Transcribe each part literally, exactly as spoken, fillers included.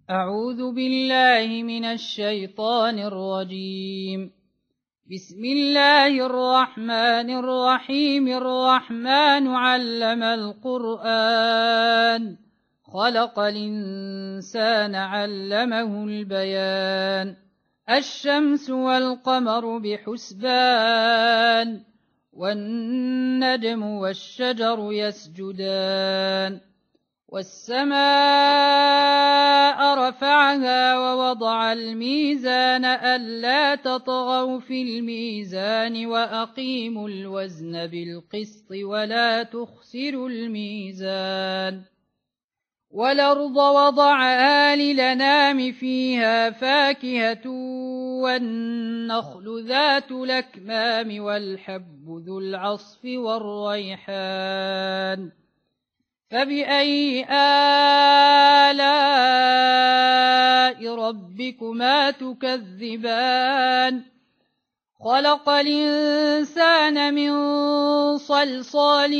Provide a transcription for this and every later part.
أعوذ بالله من الشيطان الرجيم. بسم الله الرحمن الرحيم. الرحمن علم القرآن، خلق الإنسان علمه البيان. الشمس والقمر بحسبان، والنجم والشجر يسجدان. والسماء رفعها ووضع الميزان ألا تطغوا في الميزان وأقيموا الوزن بالقسط ولا تخسروا الميزان. والأرض وضعها للأنام فيها فاكهة والنخل ذات الأكمام والحب ذو العصف والريحان. فبأي آلاء ربكما تكذبان؟ خلق الإنسان من صلصال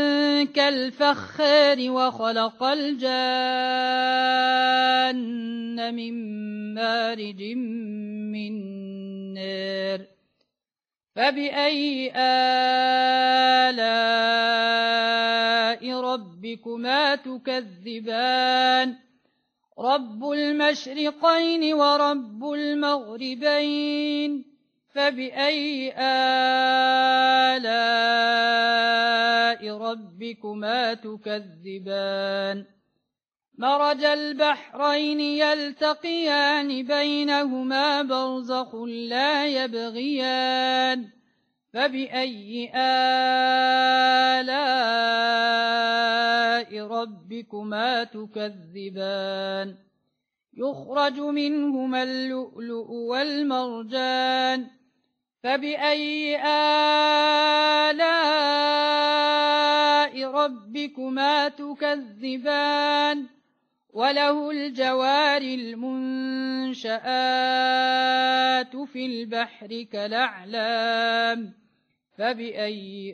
كالفخار وخلق الجان من مارج من نار. فبأي آلاء ربكما تكذبان؟ رب المشرقين ورب المغربين. فبأي آلاء ربكما تكذبان؟ مرج البحرين يلتقيان بينهما برزخ لا يبغيان. فبأي آلاء ربكما تكذبان؟ يخرج منهما اللؤلؤ والمرجان. فبأي آلاء ربكما تكذبان؟ وله الجوار المنشآت في البحر كالأعلام. فبأي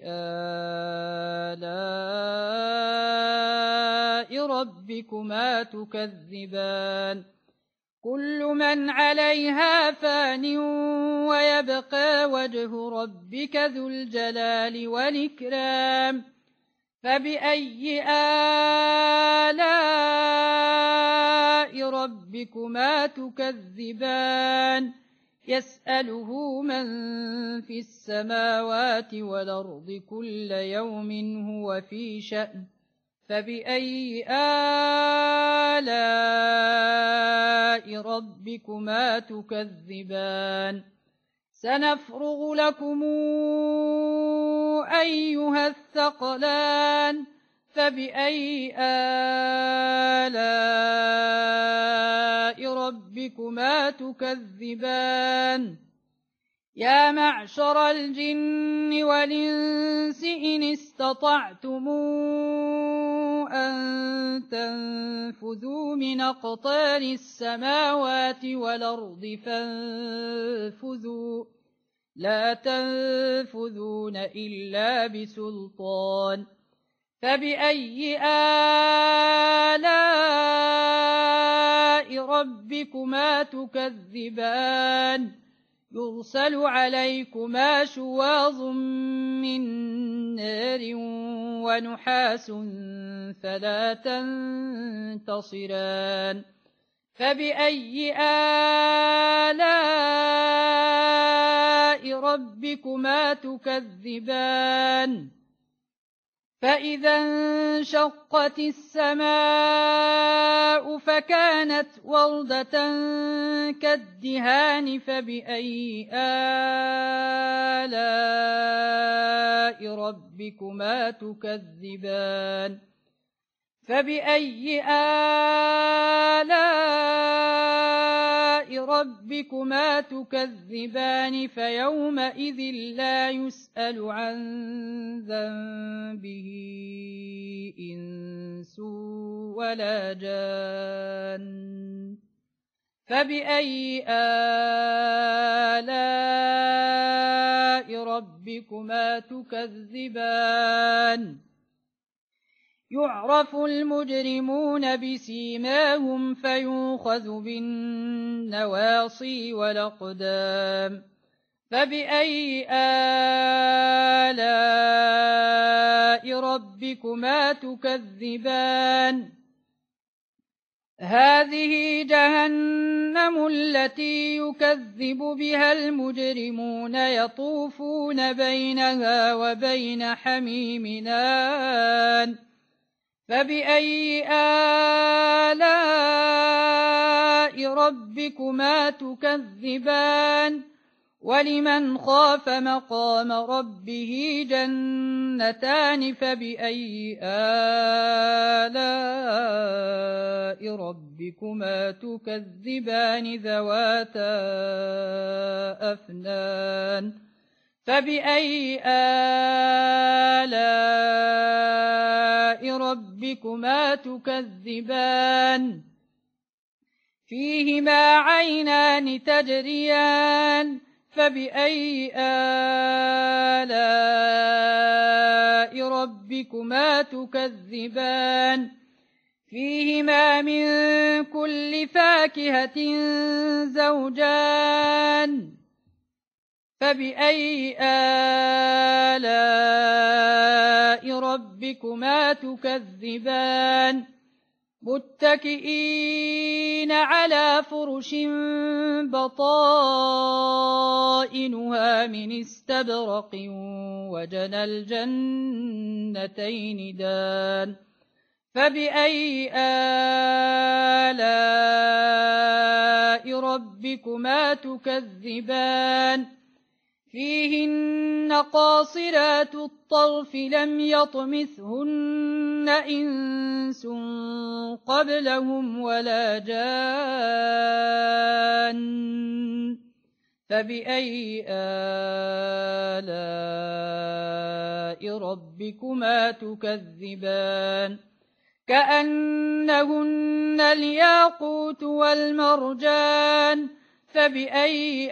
آلاء ربكما تكذبان؟ كل من عليها فان ويبقى وجه ربك ذو الجلال والإكرام. فبأي آلاء ربكما تكذبان؟ يسأله من في السماوات والأرض كل يوم هو في شأن. فبأي آلاء ربكما تكذبان؟ سنفرغ لكم أيها الثقلان. فبأي آلاء ربكما تكذبان؟ يا معشر الجن والإنس إن استطعتم أن تنفذوا من أقطار السماوات والأرض فانفذوا، لا تنفذون إلا بسلطان. فبأي آلاء ربكما تكذبان؟ يرسل عليكما شواظ من نار ونحاس فلا تنتصران. فبأي آلاء ربكما تكذبان؟ فإذا انشقت السماء فكانت وردة كالدهان. فبأي آلاء ربكما تكذبان؟ فبأي آلاء ربكما تكذبان؟ فيومئذ لا يسأل عن ذنبه إنس ولا جان. فبأي آلاء ربكما تكذبان؟ يعرف المجرمون بسيماهم فيؤخذ بالنواصي والأقدام فبأي آلاء ربكما تكذبان هذه جهنم التي يكذب بها المجرمون يطوفون بينها وبين حميم آن فبأي آلاء ربكما تكذبان ولمن خاف مقام ربه جنتان فبأي آلاء ربكما تكذبان ذواتا أفنان فبأي آلاء ربكما تكذبان فيهما عينان تجريان فبأي آلاء ربكما تكذبان فيهما من كل فاكهة زوجان فبأي آلاء ربكما تكذبان متكئين على فرش بطائنها من استبرق وجنى الجنتين دان فبأي آلاء ربكما تكذبان فيهن قاصرات الطرف لم يطمثهن إنس قبلهم ولا جان فبأي آلاء ربكما تكذبان كأنهن الياقوت والمرجان فبأي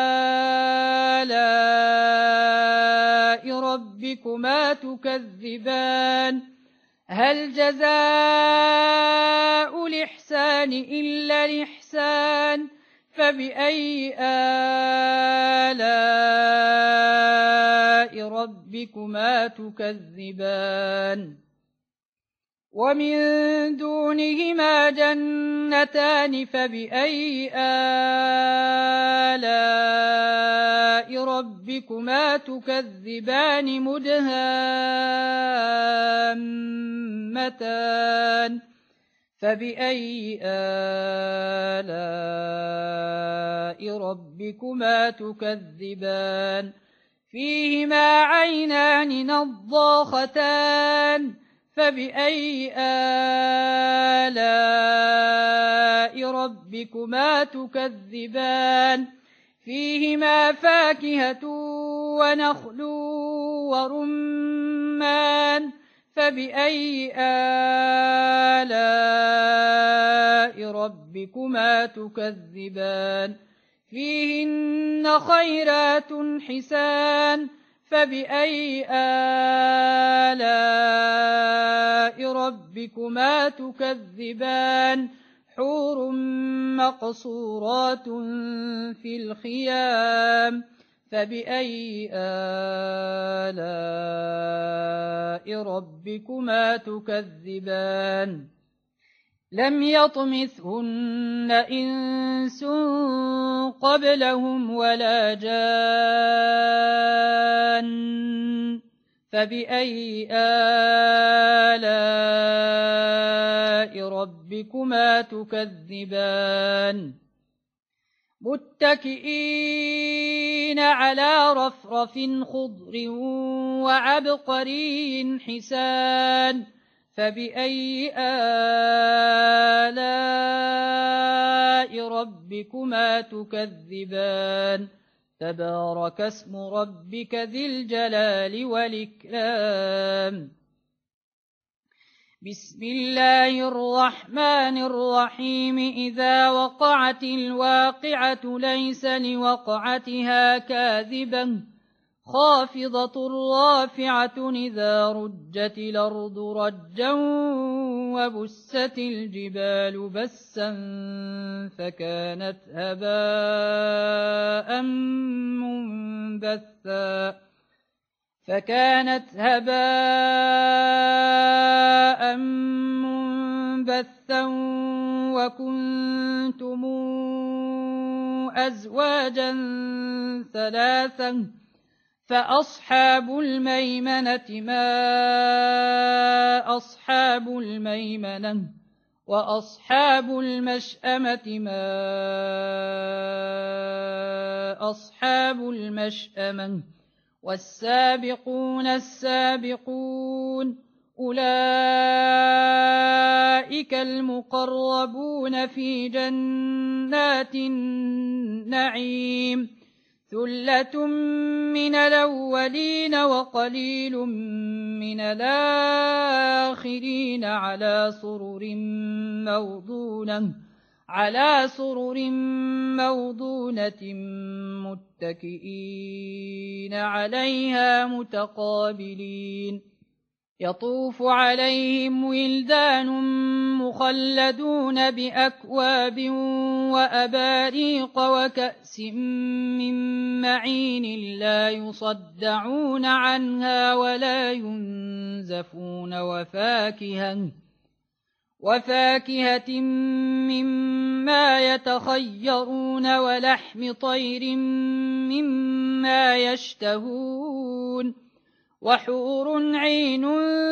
آلاء ربكما تكذبان هل جزاء الإحسان إلا الإحسان فبأي آلاء ربكما تكذبان ومن دونهما جنتان فبأي آلاء ربكما تكذبان مدهامتان فبأي آلاء ربكما تكذبان فيهما عينان نضاختان فبأي آلاء ربكما تكذبان فيهما فاكهة ونخل ورمان فبأي آلاء ربكما تكذبان فيهن خيرات حسان فبأي آلاء ربكما تكذبان حور مقصورات في الخيام فبأي آلاء ربكما تكذبان لم يطمثهن إنس قبلهم ولا جان فبأي آلاء ربكما تكذبان متكئين على رفرف خضر وعبقري حسان فبأي آلاء ربكما تكذبان تبارك اسم ربك ذي الجلال والإكرام بسم الله الرحمن الرحيم إذا وقعت الواقعة ليس لوقعتها كاذبة خافضة رافعة إذا رجت الأرض رجا وبست الجبال بسا فكانت هباء منبثا فكانت هباء منبثا وكنتم أزواجا ثلاثا فأصحاب الميمنة ما أصحاب الميمنة وأصحاب المشأمة ما أصحاب المشأمة والسابقون السابقون أولئك المقربون في جنات النعيم ثلة من الأولين وقليل من الآخرين على سرر موضونة على سرر موضونة متكئين عليها متقابلين يطوف عليهم ولدان مخلدون بأكواب وأباريق وكأس من معين لا يصدعون عنها ولا ينزفون وفاكهة وفاكهة مما يتخيرون ولحم طير مما يشتهون وحور عين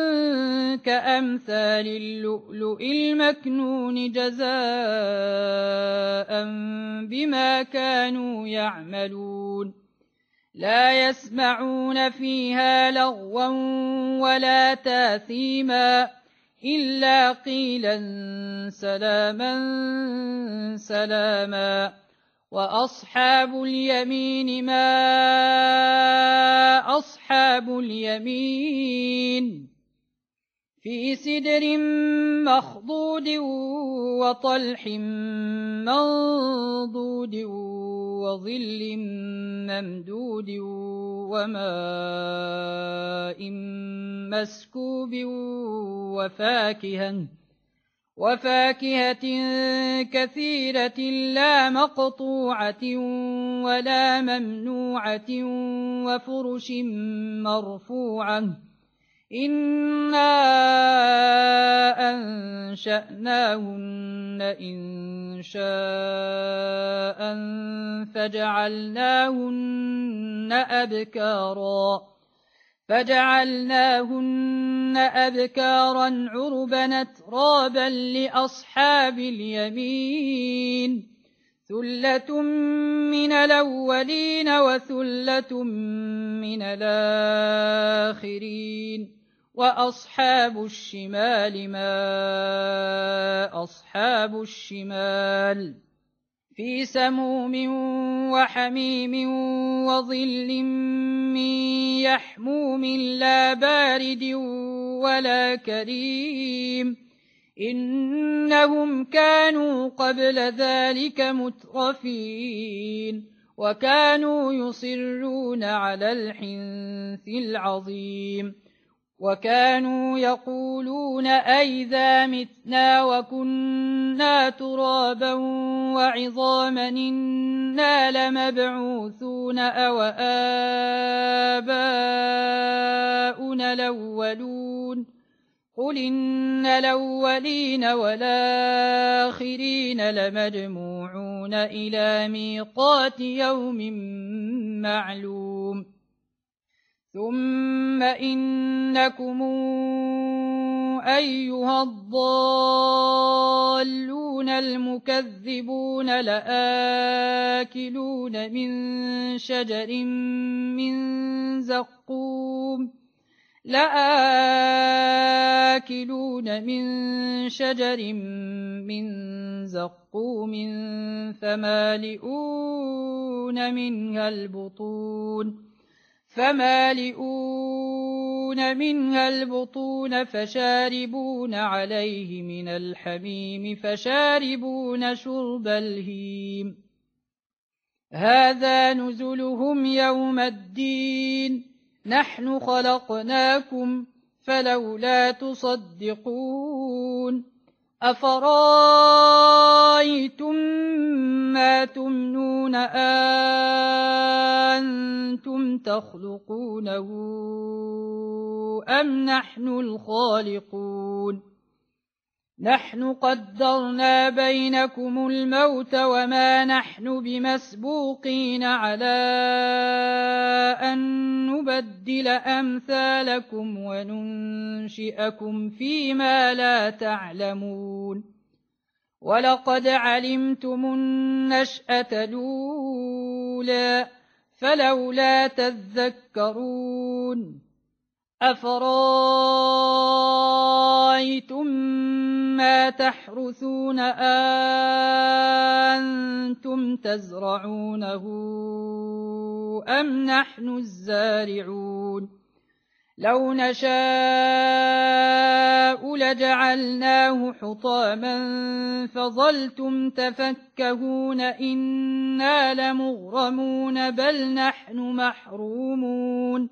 كأمثال اللؤلؤ المكنون جزاء بما كانوا يعملون لا يسمعون فيها لغوا ولا تاثيما إلا قيلا سلاما سلاما وأصحاب اليمين ما أصحاب اليمين في سدر مخضود وطلح منضود وظل ممدود وماء مسكوب وفاكهة وفاكهة كثيرة لا مقطوعة ولا ممنوعة وفرش مرفوعة إنا أنشأناهن إن شاء فجعلناهن أبكارا فجعلناهن أبكارا عربا أترابا لأصحاب اليمين ثلة من الأولين وثلة من الآخرين وأصحاب الشمال ما أصحاب الشمال في سموم وحميم وظل من يحموم لا بارد ولا كريم إنهم كانوا قبل ذلك مترفين وكانوا يصرون على الحنث العظيم وكانوا يقولون أئذا متنا وكنا ترابا وعظاما إنا لمبعوثون أو آباؤنا الأولون قل إن الأولين والآخرين لمجموعون إلى ميقات يوم معلوم ثم إنكم أيها الضالون المكذبون لآكلون من شجر من زقوم لآكلون من شجر من زقوم فمالئون منها البطون فمالئون منها البطون فشاربون عليه من الحميم فشاربون شرب الهيم هذا نزلهم يوم الدين نحن خلقناكم فلولا تصدقون أفرأيتم ما تمنون أنتم تخلقونه أم نحن الخالقون نحن قدرنا بينكم الموت وما نحن بمسبوقين على أن نبدل أمثالكم وننشئكم فيما لا تعلمون ولقد علمتم النشأة الأولى فلولا تذكرون أفرأيتم ما تحرثون أنتم تزرعونه أم نحن الزارعون لو نشاء لجعلناه حطاما فظلتم تفكهون إنا لمغرمون بل نحن محرومون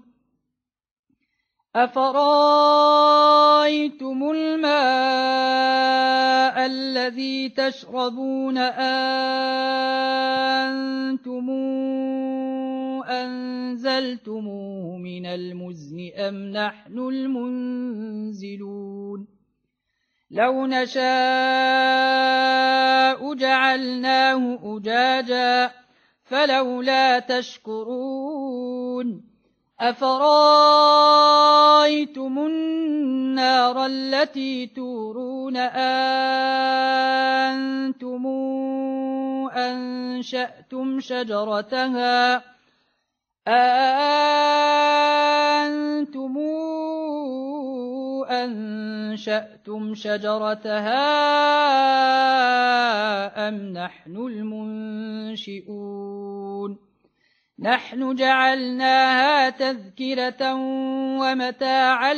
أفرأيتم الماء الذي تشربون أنتم أنزلتموه من المزن أم نحن المنزلون لو نشاء جعلناه أجاجا فلولا تشكرون أفرأيتم النار التي تورون أنتم أنشأتم شجرتها أنتم أنشأتم شجرتها أم نحن المنشئون نحن جعلناها تذكرة ومتاعا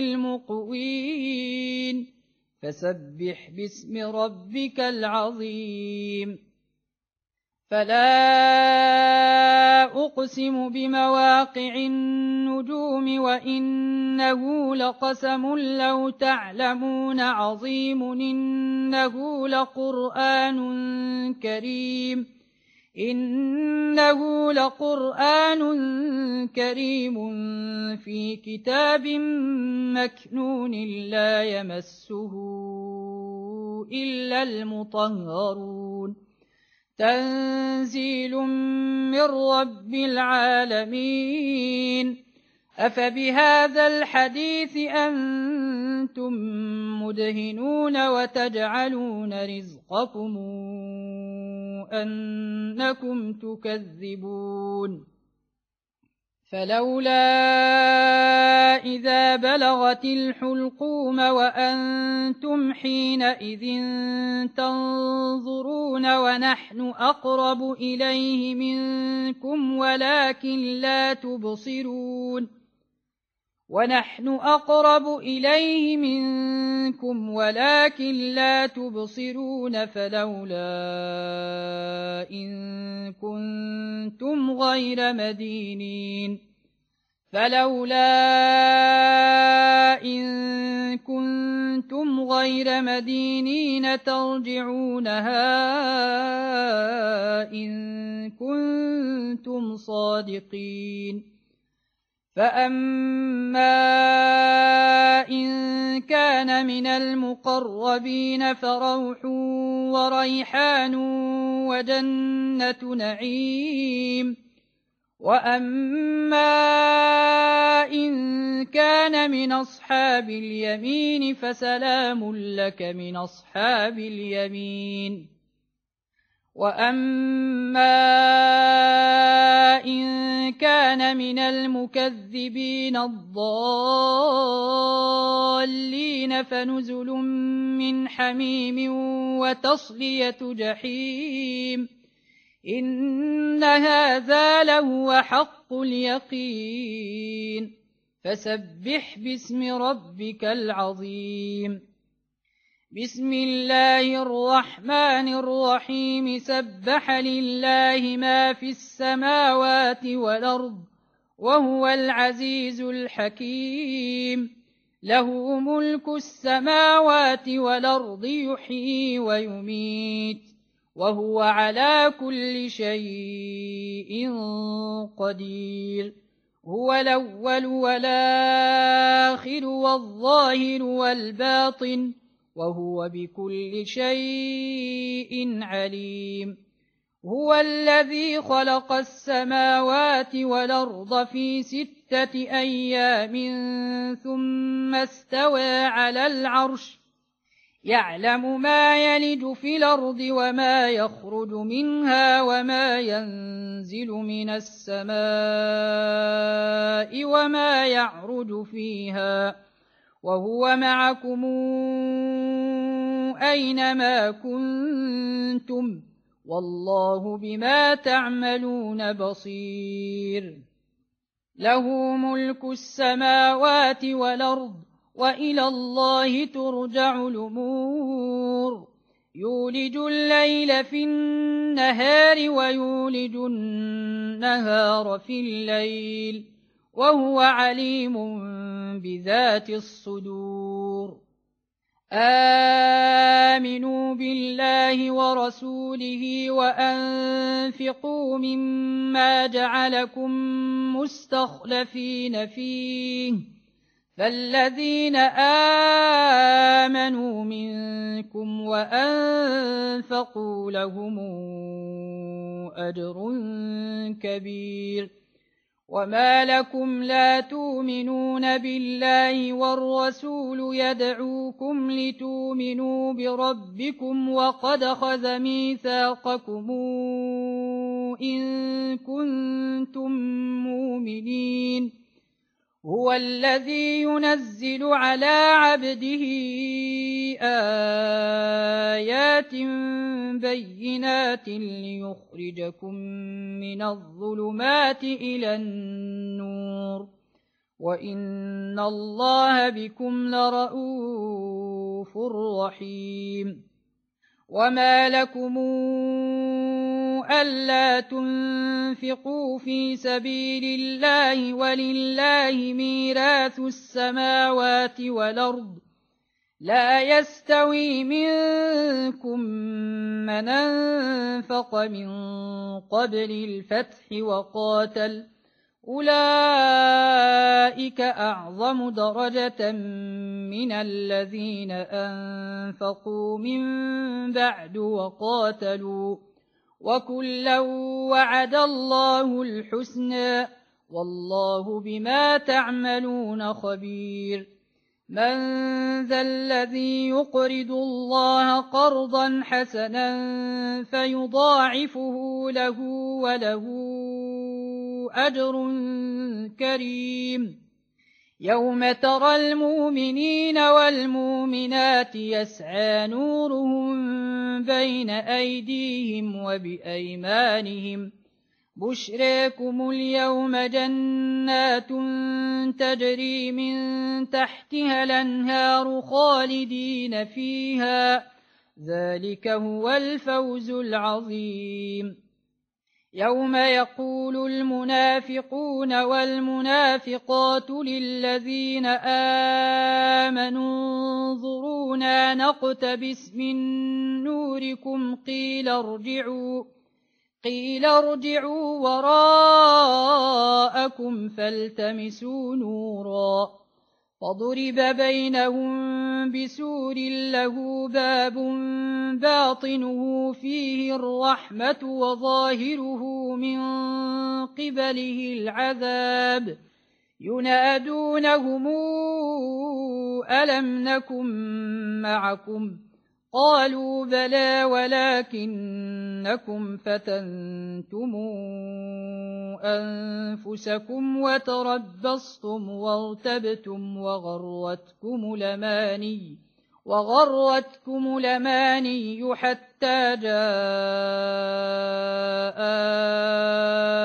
للمقوين فسبح باسم ربك العظيم فلا أقسم بمواقع النجوم وإنه لقسم لو تعلمون عظيم إنه لقرآن كريم إنه لقرآن كريم في كتاب مكنون لا يمسه إلا المطهرون تنزيل من رب العالمين أفبهذا الحديث أنتم مدهنون وتجعلون رزقكم أنكم تكذبون فلولا إذا بلغت الحلقوم وأنتم حينئذ تنظرون ونحن أقرب إليه منكم ولكن لا تبصرون ونحن أقرب إليه منكم ولكن لا تبصرون فلولا إن كنتم غير مدينين فلولا إن كنتم غير مدينين ترجعونها إن كنتم صادقين فأما إن كان من المقربين فروح وريحان وجنة نعيم وأما إن كان من أصحاب اليمين فسلام لك من أصحاب اليمين وأما إن كان من المكذبين الضالين فنزل من حميم وتصلية جحيم إن هذا لهو حق اليقين فسبح باسم ربك العظيم بسم الله الرحمن الرحيم سبح لله ما في السماوات والأرض وهو العزيز الحكيم له ملك السماوات والأرض يحيي ويميت وهو على كل شيء قدير هو الأول والآخر والظاهر والباطن وهو بكل شيء عليم هو الذي خلق السماوات والأرض في ستة أيام ثم استوى على العرش يعلم ما يلج في الأرض وما يخرج منها وما ينزل من السماء وما يعرج فيها وهو معكم أينما كنتم والله بما تعملون بصير له ملك السماوات والأرض وإلى الله ترجع الأمور يولج الليل في النهار ويولج النهار في الليل وهو عليم بذات الصدور آمنوا بالله ورسوله وأنفقوا مما جعلكم مستخلفين فيه فالذين آمنوا منكم وأنفقوا لهم أجر كبير وما لكم لا تؤمنون بالله والرسول يدعوكم لتؤمنوا بربكم وقد أخذ ميثاقكم إن كنتم مؤمنين هو الذي ينزل على عبده آيات بينات ليخرجكم من الظلمات إلى النور وإن الله بكم لرؤوف رحيم وما لكم ألا تنفقوا في سبيل الله ولله ميراث السماوات والأرض لا يستوي منكم من أنفق من قبل الفتح وقاتل أولئك أعظم درجة من الذين أنفقوا من بعد وقاتلوا وكلا وعد الله الحسنى والله بما تعملون خبير من ذا الذي يقرض الله قرضا حسنا فيضاعفه له وله أجر كريم يوم ترى المؤمنين والمؤمنات يسعى نورهم بين أيديهم وبأيمانهم بشراكم اليوم جنات تجري من تحتها الأنهار خالدين فيها ذلك هو الفوز العظيم يوم يقول المنافقون والمنافقات للذين آمنوا انظرونا نقتبس من نوركم قيل ارجعوا قيل ارجعوا وراءكم فالتمسوا نورا فضرب بينهم بسور له باب باطنه فيه الرحمة وظاهره من قبله العذاب ينادونهم ألم نكن معكم قالوا بلى ولكنكم فتنتم أنفسكم وتربصتم وارتبتم وغرتكم الأماني وغرتكم الأماني حتى جاء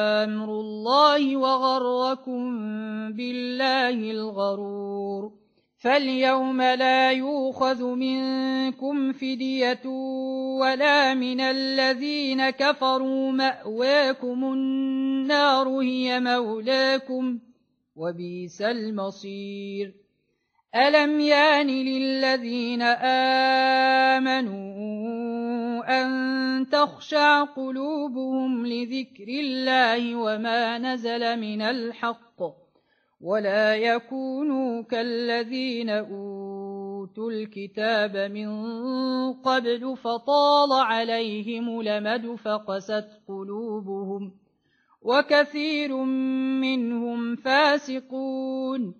أمر الله وغركم بالله الغرور فاليوم لا يؤخذ منكم فدية ولا من الذين كفروا، مأواكم النار هي مولاكم وبئس المصير. ألم يان للذين آمنوا أن تخشع قلوبهم لذكر الله وما نزل من الحق، ولا يكونوا كالذين أوتوا الكتاب من قبل فطال عليهم الأمد فقست قلوبهم وكثير منهم فاسقون.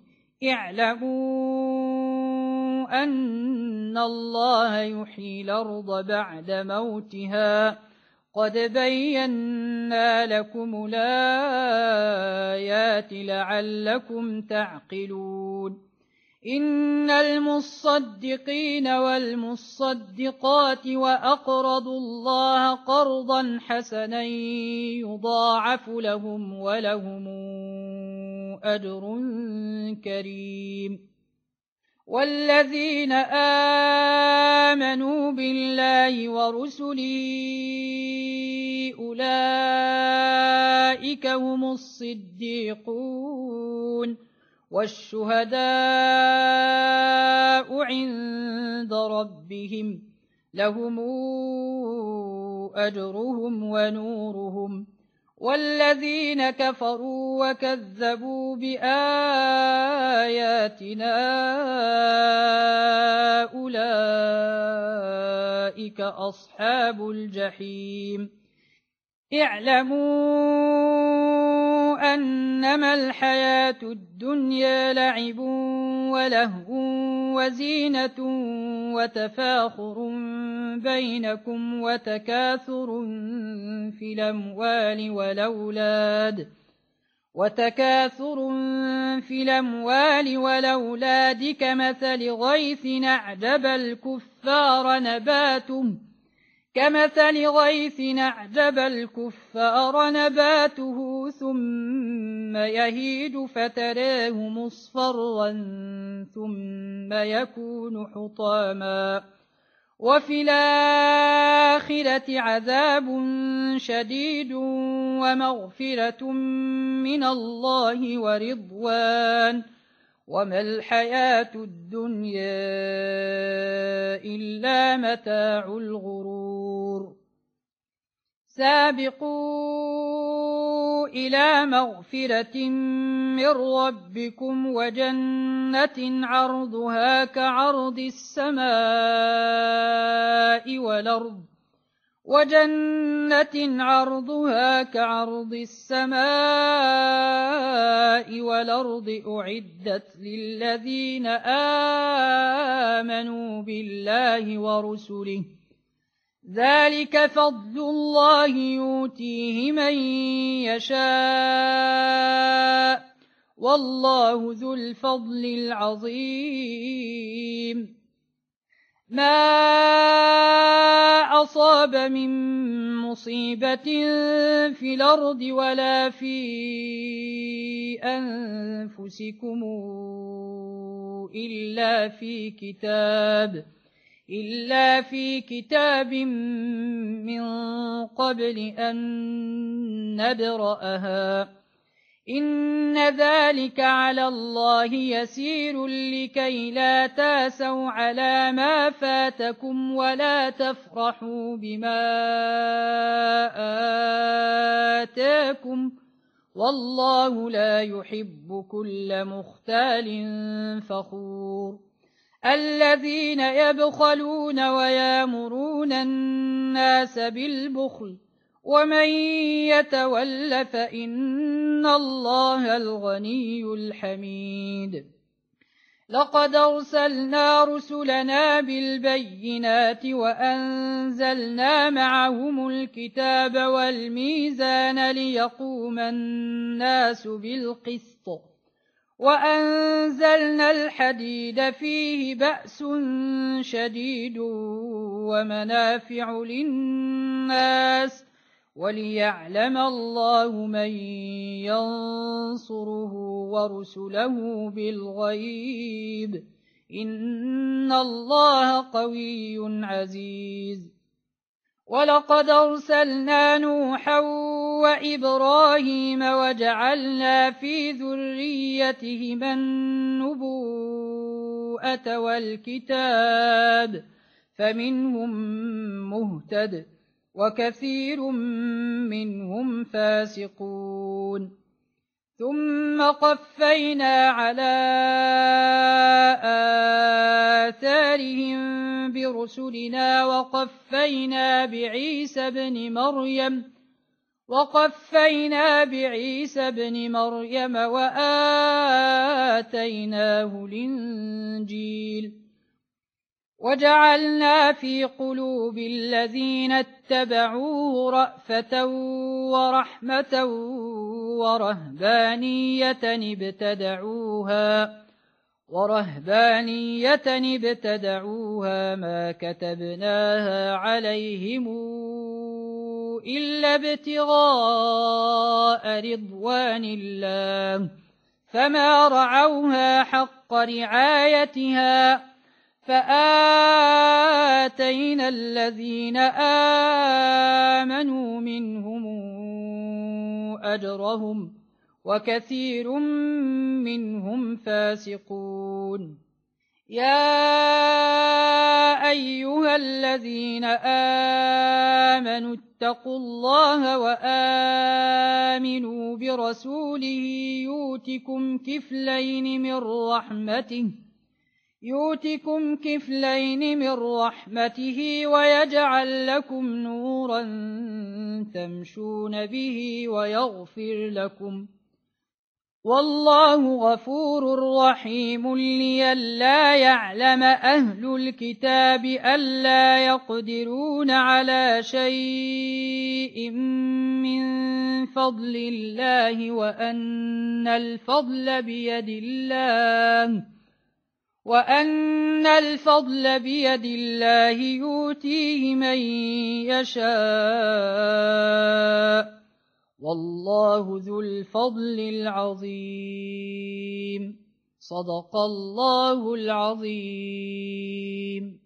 اعلموا أن الله يحيي الأرض بعد موتها، قد بينا لكم الآيات لعلكم تعقلون. إن المصدقين والمصدقات وأقرضوا الله قرضا حسنا يضاعف لهم ولهم أجر كريم. والذين آمنوا بالله ورسله أولئك هم الصديقون والشهداء عند ربهم، لهم أجرهم ونورهم. والذين كفروا وكذبوا بآياتنا أولئك أصحاب الجحيم. اعلموا أنما الحياة الدنيا لعب ولهو وزينة وتفاخر بينكم وتكاثر في الأموال والأولاد وتكاثر في الأموال والأولاد كمثل غيث أعجب الكفار نباته كمثل غيث أعجب الكفار نباته ثم يهيج فتراه مصفرا ثم يكون حطاما، وفي الآخرة عذاب شديد ومغفرة من الله ورضوان، وما الحياة الدنيا إلا متاع الغرور. سابقوا إلى مغفرة من ربكم وجنة عرضها كعرض السماء والأرض وجنة عرضها كعرض السماء والأرض أعدت للذين آمنوا بالله ورسله، ذلك فضل الله يؤتيه من يشاء والله ذو الفضل العظيم. ما أصاب من مصيبة في الأرض ولا في أنفسكم إلا في كتاب إلا في كتاب من قبل أن نبرأها، إن ذلك على الله يسير لكي لا تاسوا على ما فاتكم ولا تفرحوا بما آتاكم، والله لا يحب كل مختال فخور. الذين يبخلون ويامرون الناس بالبخل ومن يتول فإن الله الغني الحميد. لقد أرسلنا رسلنا بالبينات وأنزلنا معهم الكتاب والميزان ليقوم الناس بالقسط، وأنزلنا الحديد فيه بأس شديد ومنافع للناس وليعلم الله من ينصره ورسله بالغيب، إن الله قوي عزيز ولقد أرسلنا نوحا وإبراهيم وجعلنا في ذريتهما النبوءة والكتاب فمنهم مهتد وكثير منهم فاسقون ثم قفينا على آثارهم برسلنا وقفينا بعيسى بن مريم وقفينا بعيسى بن مريم وآتيناه الإنجيل وجعلنا في قلوب الذين اتبعوه رأفة ورحمة ورهبانية ابتدعوها ورهبانية ابتدعوها ما كتبناها عليهم إلا ابتغاء رضوان الله فما رعوها حق رعايتها فآتينا الذين آمنوا منهم أجرهم وكثير منهم فاسقون يا أيها الذين آمنوا اتقوا الله وآمنوا برسوله يؤتكم كفلين من رحمته يؤتكم كفلين من رحمته ويجعل لكم نورا تمشون به ويغفر لكم والله غفور رحيم لئلا يعلم أهل الكتاب ألا يقدرون على شيء من فضل الله وأن الفضل بيد الله وأن الفضل بيد الله يؤتيه من يشاء والله ذو الفضل العظيم صدق الله العظيم.